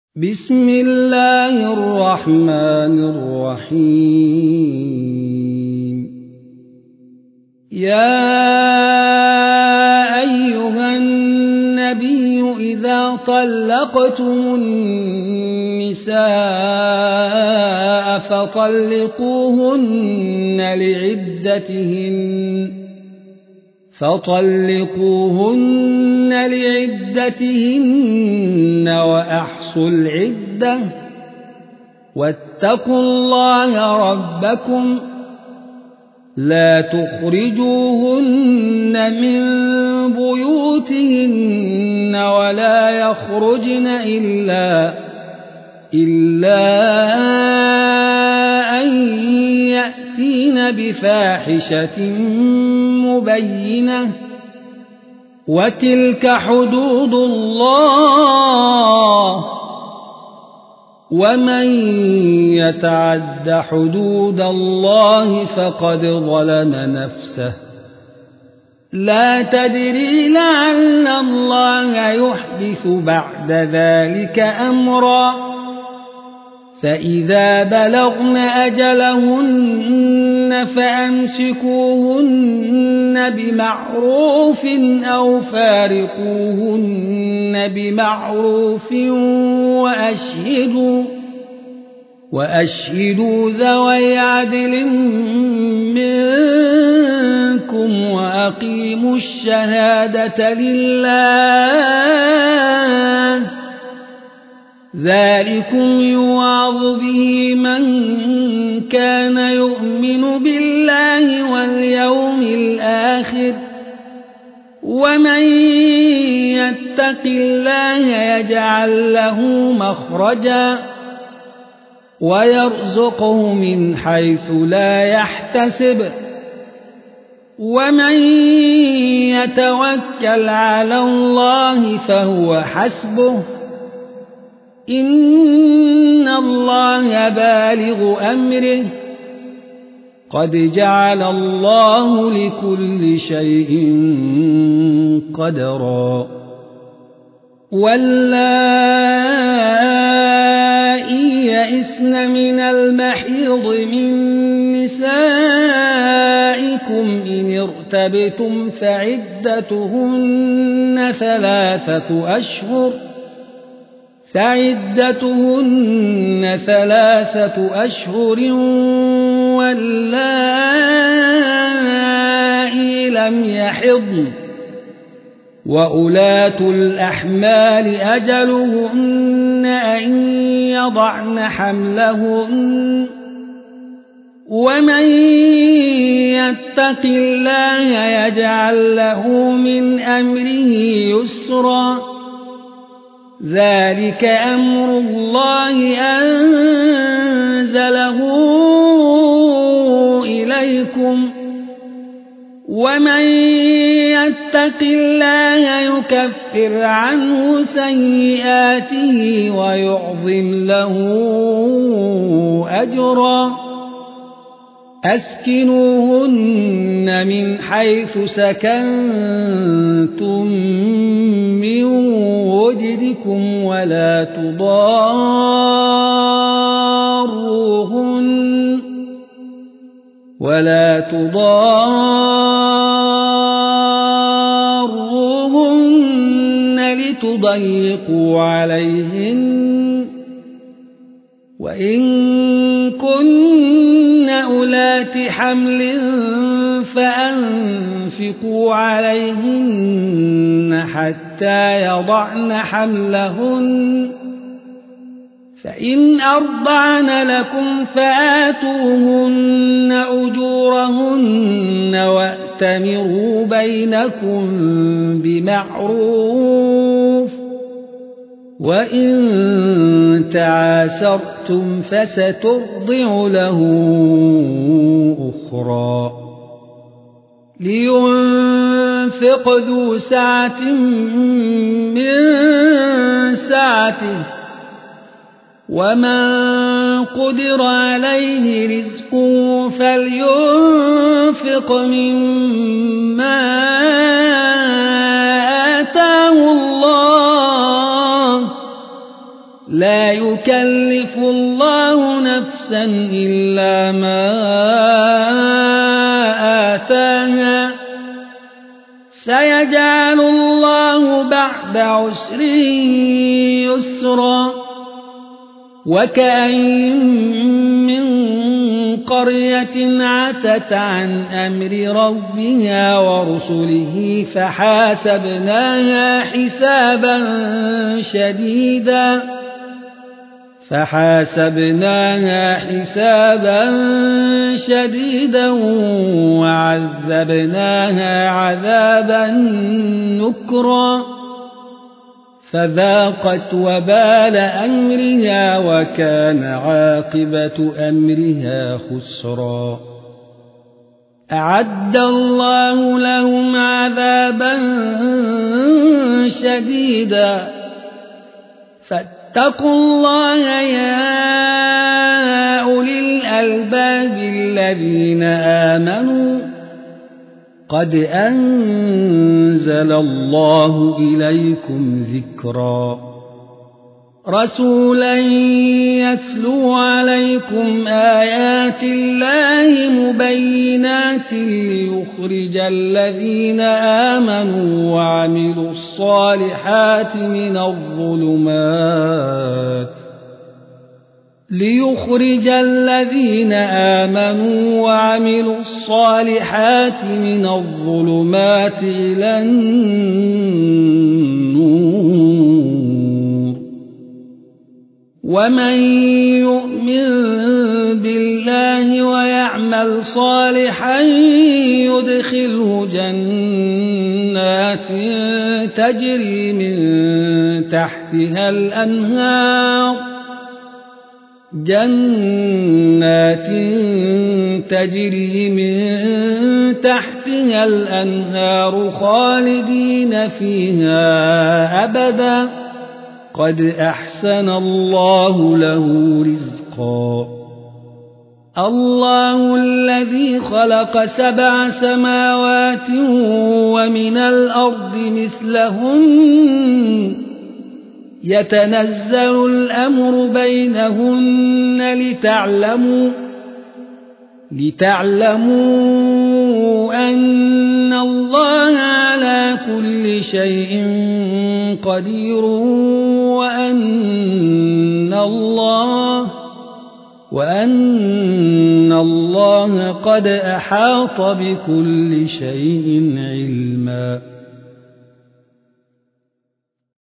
بسم الله الرحمن الرحيم. يا أيها النبي إذا طلقتم النساء فطلقوهن لعدتهن وأحصوا العدة واتقوا الله ربكم لا تخرجوهن من بيوتهن ولا يخرجن إلا أن يأتين بفاحشة مبينة وتلك حدود الله ومن يتعد حدود الله فقد ظلم نفسه لا تدري لعل الله يحدث بعد ذلك أمرا فإذا بلغن أجلهن فأمسكوهن بمعروف أو فارقوهن بمعروف وأشهدوا ذوي عدل منكم وأقيموا الشهادة لله ذلكم يوعظ به من كان يؤمن بالله واليوم الآخر ومن يتق الله يجعل له مخرجا ويرزقه من حيث لا يحتسب ومن يتوكل على الله فهو حسبه إن الله بالغ أمره قد جعل الله لكل شيء قدرا واللائي يئسن من المحيض من نسائكم إن ارتبتم فعدتهن ثلاثة أشهر واللائي لم يحضن وأولاة الأحمال أجلهن أن يضعن حملهن ومن يتق الله يجعل له من أمره يسرا ذلك أمر الله أنزله إليكم ومن يتق الله يكفر عنه سيئاته ويعظم له أجرا أسكنوهن من حيث سكنتم من وجدكم ولا تضاروهن لتضيقوا عليهن وإن كن أولات حمل فأنفقوا عليهن حتى يضعن حملهن فإن أرضعن لكم فآتوهن أجورهن وأتمروا بينكم بمعروف وإن تعاسرتم فسترضع له أخرى لينفق ذو سعة من سعته ومن قدر عليه رزقه فلينفق مما آتاه الله لا يكلف الله نفسا إلا ما آتاها سيجعل الله بعد عسر يسرا وكأين من قرية عتت عن أمر ربها ورسله فحاسبناها حسابا شديدا وعذبناها عذابا نكرا فذاقت وبال أمرها وكان عاقبة أمرها خسرا أعد الله لهم عذابا شديدا فاتقوا الله يا أولي الألباب الذين آمنوا قد أنزل الله إليكم ذكرا رسولا يتلو عليكم آيات الله مبينات ليخرج الذين آمنوا وعملوا الصالحات من الظلمات إلى النور ومن يؤمن بالله ويعمل صالحا يدخله جنات تجري من تحتها الأنهار خالدين فيها أبدا قد أحسن الله له رزقا الله الذي خلق 7 سماوات ومن الأرض مثلهن يتنزل الأمر بينهن لتعلموا أن الله على كل شيء قدير وأن الله قد أحاط بكل شيء علما